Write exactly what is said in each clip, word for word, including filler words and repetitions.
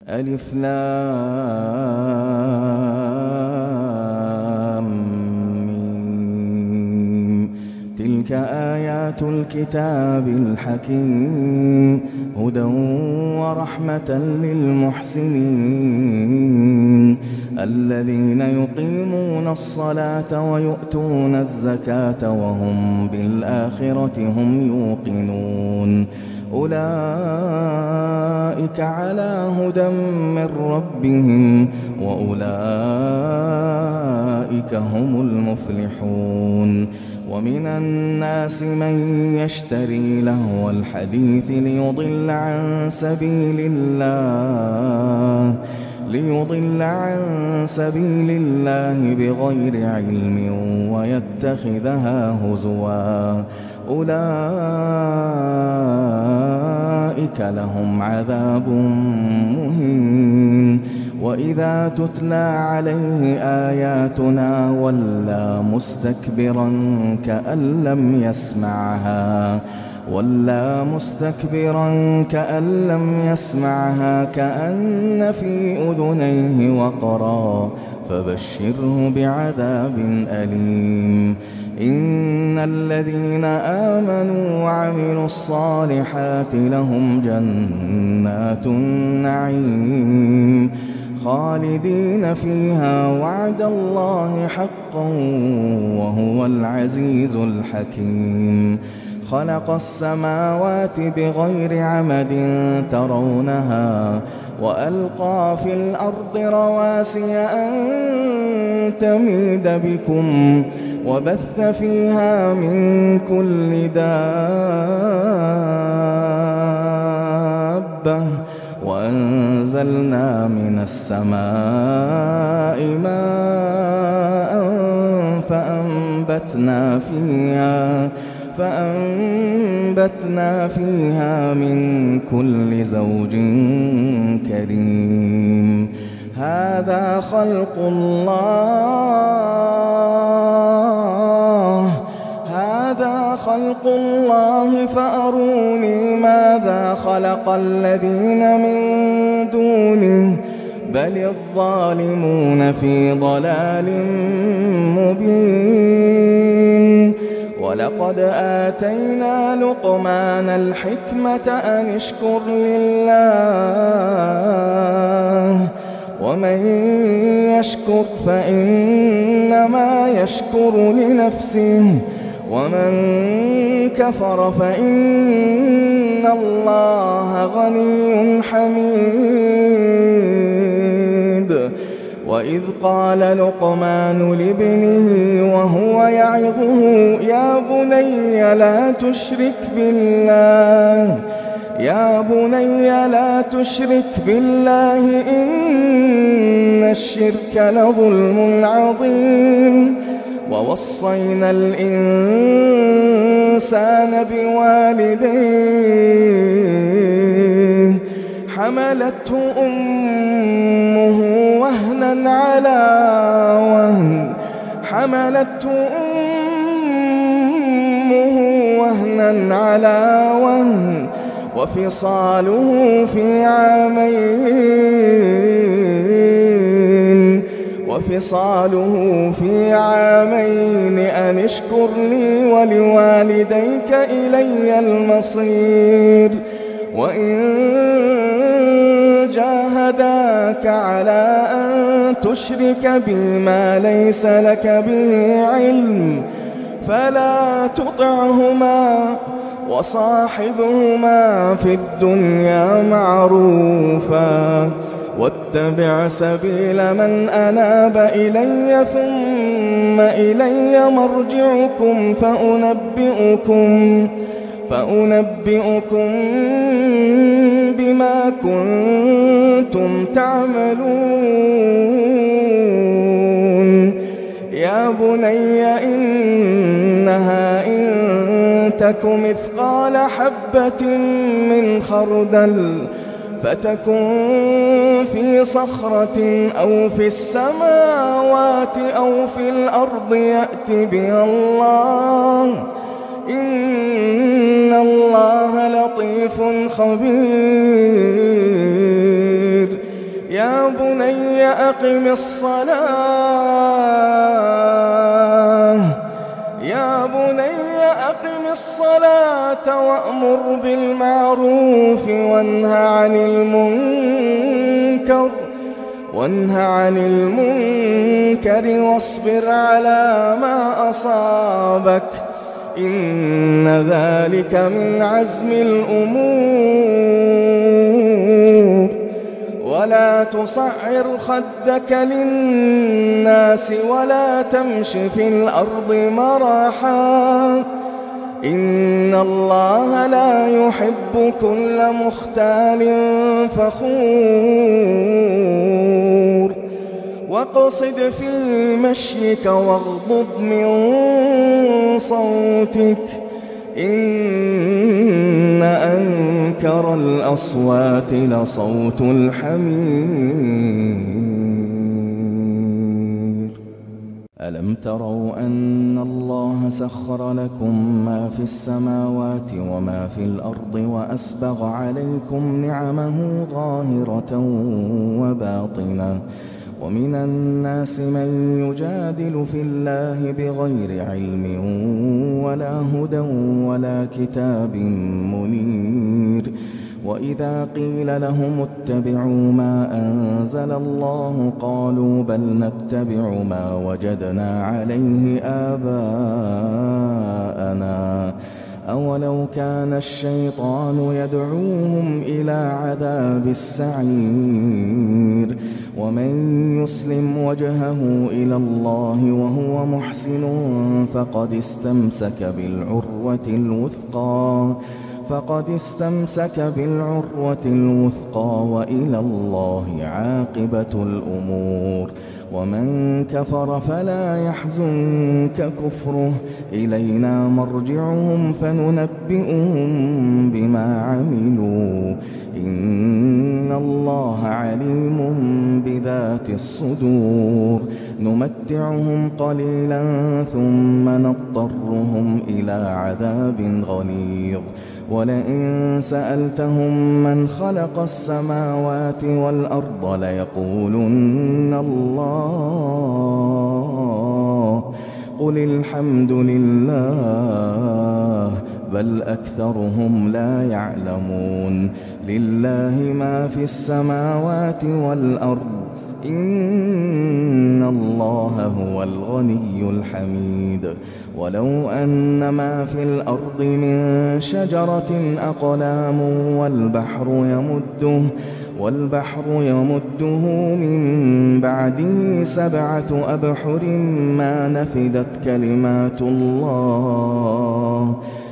ألف لام ميم. تلك آيات الكتاب الحكيم هدى ورحمة للمحسنين الذين يقيمون الصلاة ويؤتون الزكاة وهم بالآخرة هم يوقنون أولئك على هدى من ربهم وأولئك هم المفلحون. ومن الناس من يشتري لهو الحديث ليضل عن سبيل الله ليضل عن سبيل الله بغير علم ويتخذها هزوا أولئك لهم عذاب مهين. وإذا تتلى عليه آياتنا ولى مستكبرا كأن لم يسمعها ولا مستكبرا كأن لم يسمعها كأن في أذنيه وقرا فبشره بعذاب أليم. إن الذين آمنوا وعملوا الصالحات لهم جنات النعيم خالدين فيها وعد الله حقا وهو العزيز الحكيم. خلق السماوات بغير عمد ترونها وألقى في الأرض رواسي أن تميد بكم وبث فيها من كل دابة وأنزلنا من السماء ماء فأنبتنا فيها فأنبتنا فيها من كل زوج كريم. هذا خلق الله هذا خلق الله فأروني ماذا خلق الذين من دونه بل الظالمون في ضلال مبين. ولقد آتينا لقمان الحكمة أن اشكر لله ومن يشكر فإنما يشكر لنفسه ومن كفر فإن الله غني حميد. وإذ قال لقمان لابنه وهو يعظه يا بني لا تشرك بالله يا بني لا تشرك بالله إن الشرك لظلم عظيم. ووصينا الإنسان بوالديه حملته أمه وهنا على وهن حملته أمه وهنا على وهن وفصاله في عامين وفصاله في عامين أن اشكر لي ولوالديك إلي المصير. وإن جاهداك على أن تشرك بي ما ليس لك به علم فلا تطعهما وصاحبهما في الدنيا معروفا واتبع سبيل من أناب إلي ثم إلي مرجعكم فأنبئكم فأنبئكم بما كنتم تعملون. يا بني إنها إن تك مثقال حبة من خردل فتكن في صخرة أو في السماوات أو في الأرض يأت بها الله إن الله لطيف خبير. يا بني أقم الصلاة يا بني أقم الصلاة وأمر بالمعروف وانه عن المنكر وانه عن المنكر واصبر على ما أصابك إن ذلك من عزم الأمور ولا تصعر خدك للناس ولا تمش في الأرض مرحا إن الله لا يحب كل مختال فخور واقصد في مشيك واغضض من صوتك إن أنكر الأصوات لصوت الحمير ألم تروا أن الله سخر لكم ما في السماوات وما في الأرض وأسبغ عليكم نعمه ظاهرة وباطنة ومن الناس من يجادل في الله بغير علم ولا هدى ولا كتاب منير وإذا قيل لهم اتبعوا ما أنزل الله قالوا بل نتبع ما وجدنا عليه آباءنا أولو كان الشيطان يدعوهم إلى عذاب السعير ومن يسلم وجهه إلى الله وهو محسن فقد استمسك بالعروة الوثقى فقد استمسك بالعروة الوثقى وإلى الله عاقبة الأمور ومن كفر فلا يحزنك كفره إلينا مرجعهم فننبئهم بما عملوا إن الله عليم بذات الصدور نمتعهم قليلا ثم نضطرهم إلى عذاب غليظ ولئن سألتهم من خلق السماوات والأرض ليقولن الله قل الحمد لله بل أكثرهم لا يعلمون لله ما في السماوات والأرض إن الله هو الغني الحميد ولو أن ما في الأرض من شجرة أقلام والبحر يمده والبحر يمده من بعده سبعة أبحر ما نفدت كلمات الله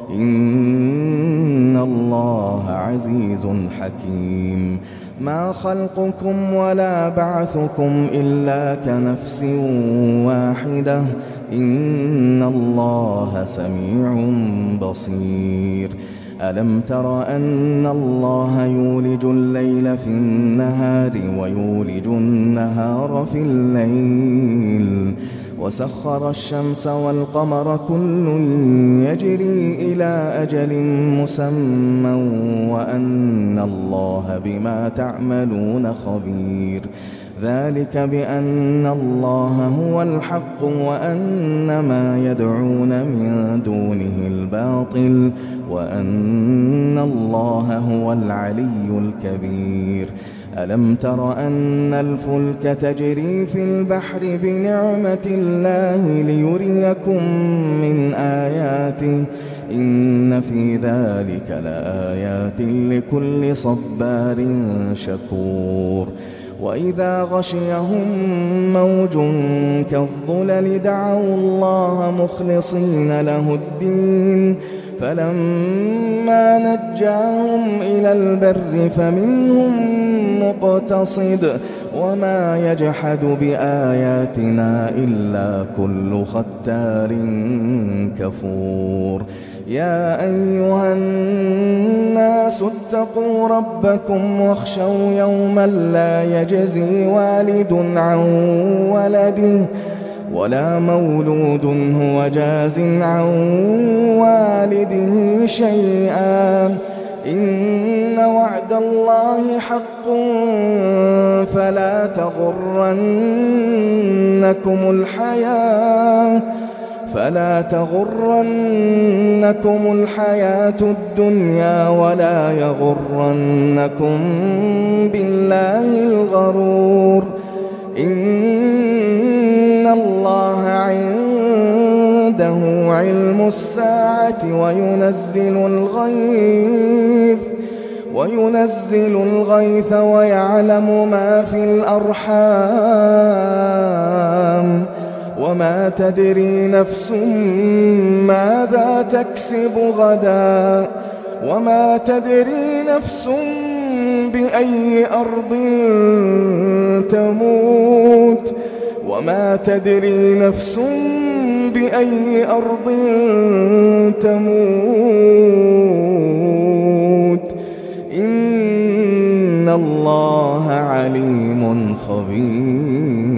إن الله عزيز حكيم ما خلقكم ولا بعثكم إلا كنفس واحدة إن الله سميع بصير ألم تر أن الله يولج الليل في النهار ويولج النهار في الليل وسخر الشمس والقمر كل يجري إلى أجل مسمى وأن الله بما تعملون خبير ذلك بأن الله هو الحق وأن ما يدعون من دونه الباطل وأن الله هو العلي الكبير ألم تر أن الفلك تجري في البحر بنعمة الله ليريكم من آياته إن في ذلك لآيات لكل صبار شكور وإذا غشيهم موج كالظلل دعوا الله مخلصين له الدين فلما نجاهم إلى البر فمنهم مقتصد وما يجحد بآياتنا إلا كل ختار كفور يا أيها الناس اتقوا ربكم واخشوا يوما لا يجزي والد عن ولده ولا مولود هو جاز عن والده شيئا إن وعد الله حق فلا تغرنكم الحياة فلا تغرنكم الحياة الدنيا ولا يغرنكم بالله الغرور إن الله عنده علم الساعة وينزل الغيث وينزل الغيث ويعلم ما في الأرحام وما تدري نفس ماذا تكسب غدا وما تدري نفس بأي أرض تموت وما تدري نفس بأي أرض تموت إن الله عليم خبير.